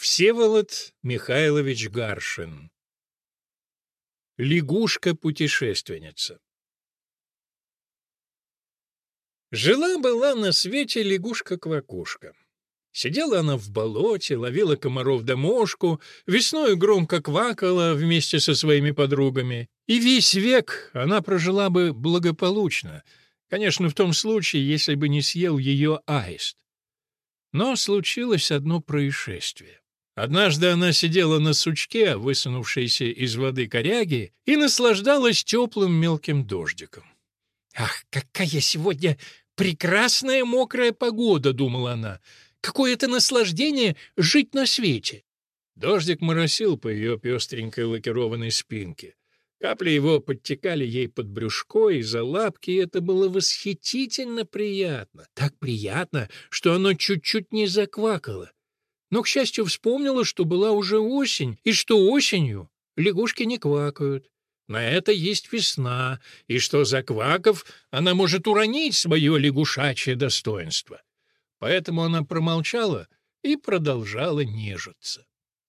Всеволод Михайлович Гаршин. Лягушка-путешественница. Жила-была на свете лягушка-квакушка. Сидела она в болоте, ловила комаров да мошку, весною громко квакала вместе со своими подругами. И весь век она прожила бы благополучно, конечно, в том случае, если бы не съел ее аист. Но случилось одно происшествие. Однажды она сидела на сучке, высунувшейся из воды коряги, и наслаждалась теплым мелким дождиком. «Ах, какая сегодня прекрасная мокрая погода!» — думала она. «Какое это наслаждение жить на свете!» Дождик моросил по ее пестренькой лакированной спинке. Капли его подтекали ей под брюшко и за лапки, и это было восхитительно приятно. Так приятно, что оно чуть-чуть не заквакало. Но, к счастью, вспомнила, что была уже осень, и что осенью лягушки не квакают. На это есть весна, и что, заквакав, она может уронить свое лягушачье достоинство. Поэтому она промолчала и продолжала нежиться.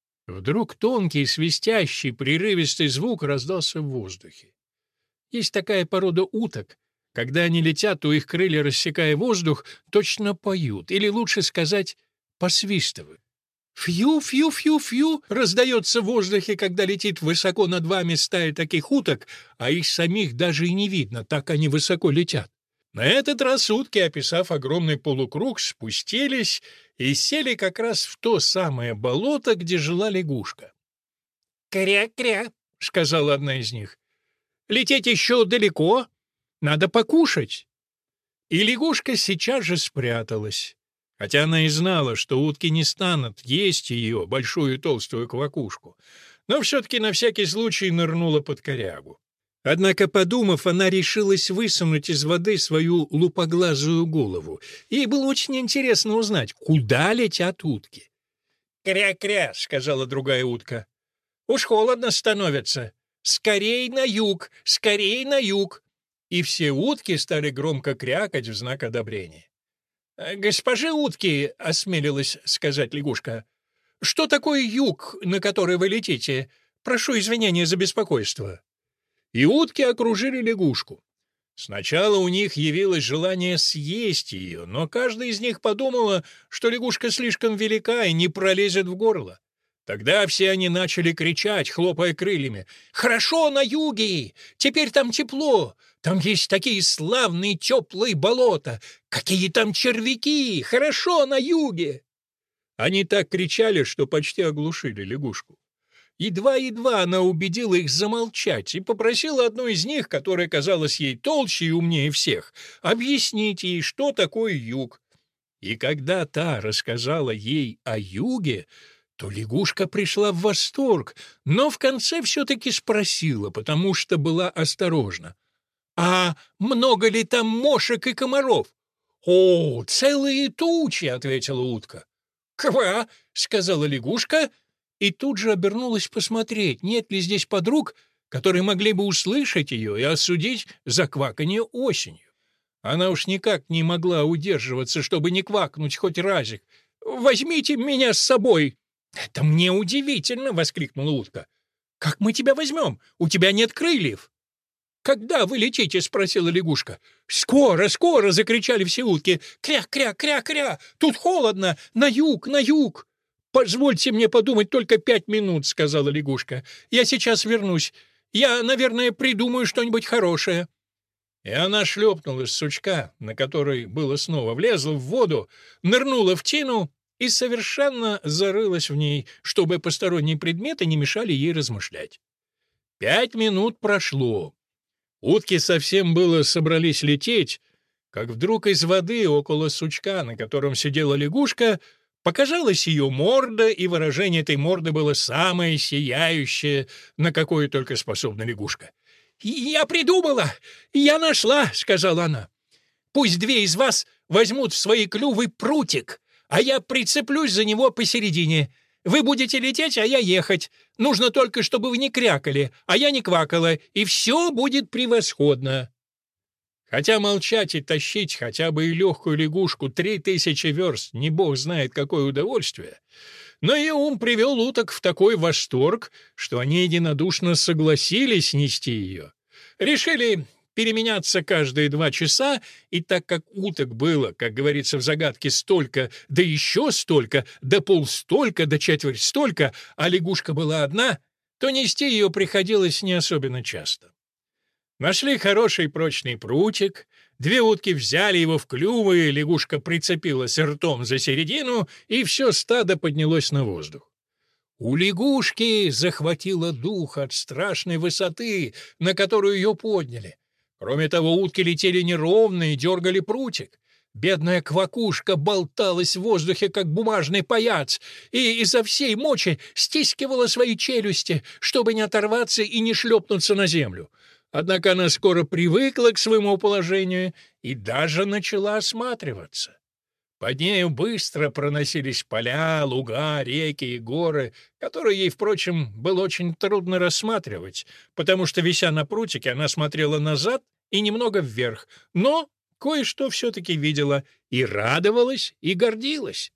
Вдруг тонкий, свистящий, прерывистый звук раздался в воздухе. Есть такая порода уток. Когда они летят, то их крылья, рассекая воздух, точно поют, или, лучше сказать, посвистывают. «Фью-фью-фью-фью» раздается в воздухе, когда летит высоко над вами стая таких уток, а их самих даже и не видно, так они высоко летят. На этот раз утки, описав огромный полукруг, спустились и сели как раз в то самое болото, где жила лягушка. «Кря-кря», — сказала одна из них, — «лететь еще далеко, надо покушать». И лягушка сейчас же спряталась. Хотя она и знала, что утки не станут есть ее, большую толстую квакушку, но все-таки на всякий случай нырнула под корягу. Однако, подумав, она решилась высунуть из воды свою лупоглазую голову. Ей было очень интересно узнать, куда летят утки. «Кря-кря», — сказала другая утка, — «уж холодно становится. Скорей на юг, скорей на юг». И все утки стали громко крякать в знак одобрения. «Госпожи утки», — осмелилась сказать лягушка, — «что такое юг, на который вы летите? Прошу извинения за беспокойство». И утки окружили лягушку. Сначала у них явилось желание съесть ее, но каждая из них подумала, что лягушка слишком велика и не пролезет в горло. Тогда все они начали кричать, хлопая крыльями. «Хорошо на юге! Теперь там тепло! Там есть такие славные теплые болота! Какие там червяки! Хорошо на юге!» Они так кричали, что почти оглушили лягушку. Едва-едва она убедила их замолчать и попросила одну из них, которая казалась ей толще и умнее всех, объяснить ей, что такое юг. И когда та рассказала ей о юге, то лягушка пришла в восторг, но в конце все-таки спросила, потому что была осторожна. «А много ли там мошек и комаров?» «О, целые тучи!» — ответила утка. «Ква!» — сказала лягушка, и тут же обернулась посмотреть, нет ли здесь подруг, которые могли бы услышать ее и осудить за кваканье осенью. Она уж никак не могла удерживаться, чтобы не квакнуть хоть разик. «Возьмите меня с собой!» «Это мне удивительно!» — воскликнула утка. «Как мы тебя возьмем? У тебя нет крыльев!» «Когда вы летите?» — спросила лягушка. «Скоро, скоро!» — закричали все утки. «Кря-кря-кря-кря! Тут холодно! На юг, на юг!» «Позвольте мне подумать только 5 минут», — сказала лягушка. «Я сейчас вернусь. Я, наверное, придумаю что-нибудь хорошее». И она шлепнула с сучка, на который было снова, влезла в воду, нырнула в тину и совершенно зарылась в ней, чтобы посторонние предметы не мешали ей размышлять. 5 минут прошло. Утки совсем было собрались лететь, как вдруг из воды около сучка, на котором сидела лягушка, показалась ее морда, и выражение этой морды было самое сияющее, на какое только способна лягушка. «Я придумала! Я нашла!» — сказала она. «Пусть 2 из вас возьмут в свои клювы прутик, а я прицеплюсь за него посередине. Вы будете лететь, а я ехать. Нужно только, чтобы вы не крякали, а я не квакала, и все будет превосходно». Хотя молчать и тащить хотя бы и легкую лягушку 3000 верст, не бог знает какое удовольствие, но ее ум привел уток в такой восторг, что они единодушно согласились нести ее. Решили переменяться каждые 2 часа, и так как уток было, как говорится в загадке, столько, да еще столько, да полстолько, да четверть столько, а лягушка была одна, то нести ее приходилось не особенно часто. Нашли хороший прочный прутик, 2 утки взяли его в клювы, лягушка прицепилась ртом за середину, и все стадо поднялось на воздух. У лягушки захватило дух от страшной высоты, на которую ее подняли. Кроме того, утки летели неровно и дергали прутик. Бедная квакушка болталась в воздухе, как бумажный паяц, и изо всей мочи стискивала свои челюсти, чтобы не оторваться и не шлепнуться на землю. Однако она скоро привыкла к своему положению и даже начала осматриваться. Под нею быстро проносились поля, луга, реки и горы, которые ей, впрочем, было очень трудно рассматривать, потому что, вися на прутике, она смотрела назад и немного вверх, но кое-что все-таки видела и радовалась, и гордилась.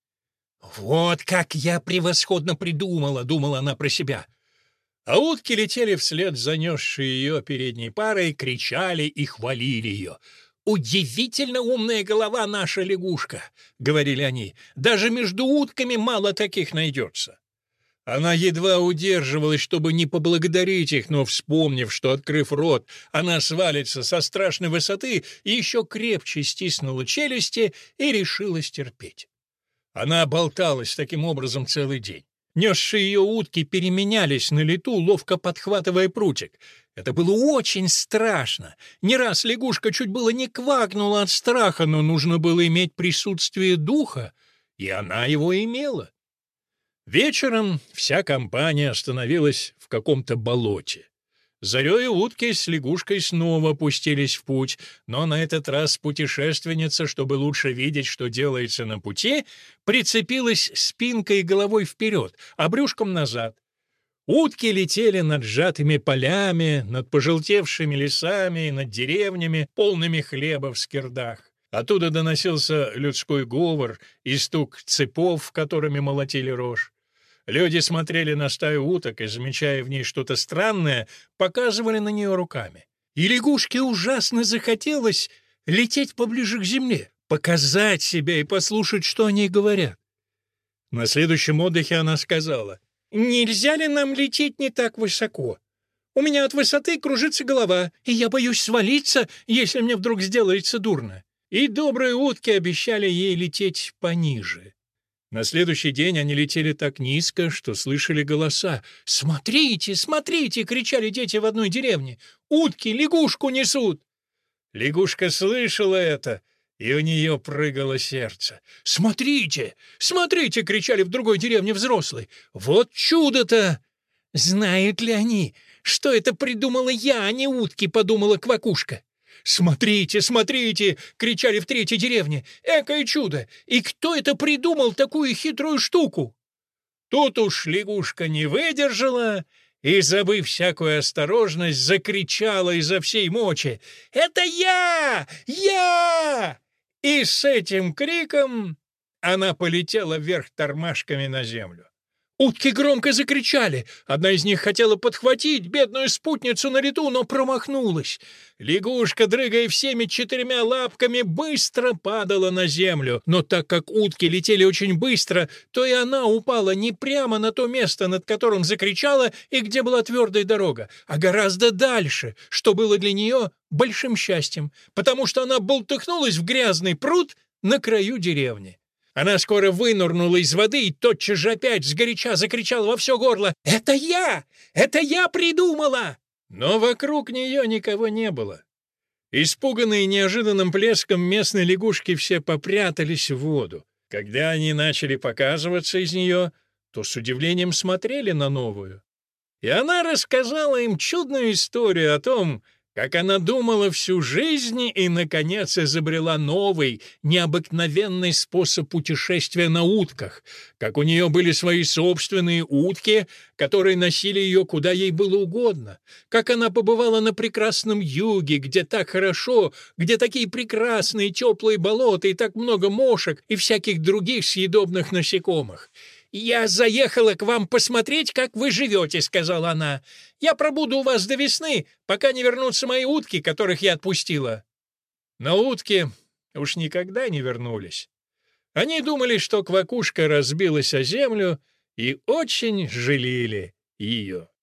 «Вот как я превосходно придумала!» — думала она про себя. А утки летели вслед занесшей ее передней парой, кричали и хвалили ее. «Удивительно умная голова наша лягушка!» — говорили они. «Даже между утками мало таких найдется». Она едва удерживалась, чтобы не поблагодарить их, но, вспомнив, что, открыв рот, она свалится со страшной высоты, еще крепче стиснула челюсти и решилась терпеть. Она болталась таким образом целый день. Несшие ее утки переменялись на лету, ловко подхватывая прутик. Это было очень страшно. Не раз лягушка чуть было не квакнула от страха, но нужно было иметь присутствие духа, и она его имела. Вечером вся компания остановилась в каком-то болоте. Зарею утки с лягушкой снова пустились в путь, но на этот раз путешественница, чтобы лучше видеть, что делается на пути, прицепилась спинкой и головой вперед, а брюшком назад. Утки летели над сжатыми полями, над пожелтевшими лесами и над деревнями, полными хлеба в скирдах. Оттуда доносился людской говор и стук цепов, которыми молотили рожь. Люди смотрели на стаю уток и, замечая в ней что-то странное, показывали на нее руками. И лягушке ужасно захотелось лететь поближе к земле, показать себя и послушать, что они говорят. На следующем отдыхе она сказала: «Нельзя ли нам лететь не так высоко? У меня от высоты кружится голова, и я боюсь свалиться, если мне вдруг сделается дурно». И добрые утки обещали ей лететь пониже. На следующий день они летели так низко, что слышали голоса. «Смотрите, смотрите!» — кричали дети в одной деревне. «Утки лягушку несут!» Лягушка слышала это, и у нее прыгало сердце. «Смотрите! Смотрите!» — кричали в другой деревне взрослые. «Вот чудо-то!» «Знают ли они, что это придумала я, а не утки?» — подумала квакушка. «Смотрите, смотрите!» — кричали в третьей деревне. «Экое чудо! И кто это придумал такую хитрую штуку?» Тут уж лягушка не выдержала и, забыв всякую осторожность, закричала изо всей мочи: «Это я! Я!» И с этим криком она полетела вверх тормашками на землю. Утки громко закричали. Одна из них хотела подхватить бедную спутницу на лету, но промахнулась. Лягушка, дрыгая всеми 4 лапками, быстро падала на землю. Но так как утки летели очень быстро, то и она упала не прямо на то место, над которым закричала и где была твердая дорога, а гораздо дальше, что было для нее большим счастьем, потому что она болтыхнулась в грязный пруд на краю деревни. Она скоро вынырнула из воды и тотчас же опять сгоряча закричала во все горло: «Это я! Это я придумала!» Но вокруг нее никого не было. Испуганные неожиданным плеском местные лягушки все попрятались в воду. Когда они начали показываться из нее, то с удивлением смотрели на новую. И она рассказала им чудную историю о том, как она думала всю жизнь и, наконец, изобрела новый, необыкновенный способ путешествия на утках, как у нее были свои собственные утки, которые носили ее куда ей было угодно, как она побывала на прекрасном юге, где так хорошо, где такие прекрасные теплые болота и так много мошек и всяких других съедобных насекомых. «Я заехала к вам посмотреть, как вы живете», — сказала она. «Я пробуду у вас до весны, пока не вернутся мои утки, которых я отпустила». Но утки уж никогда не вернулись. Они думали, что квакушка разбилась о землю, и очень жалели ее.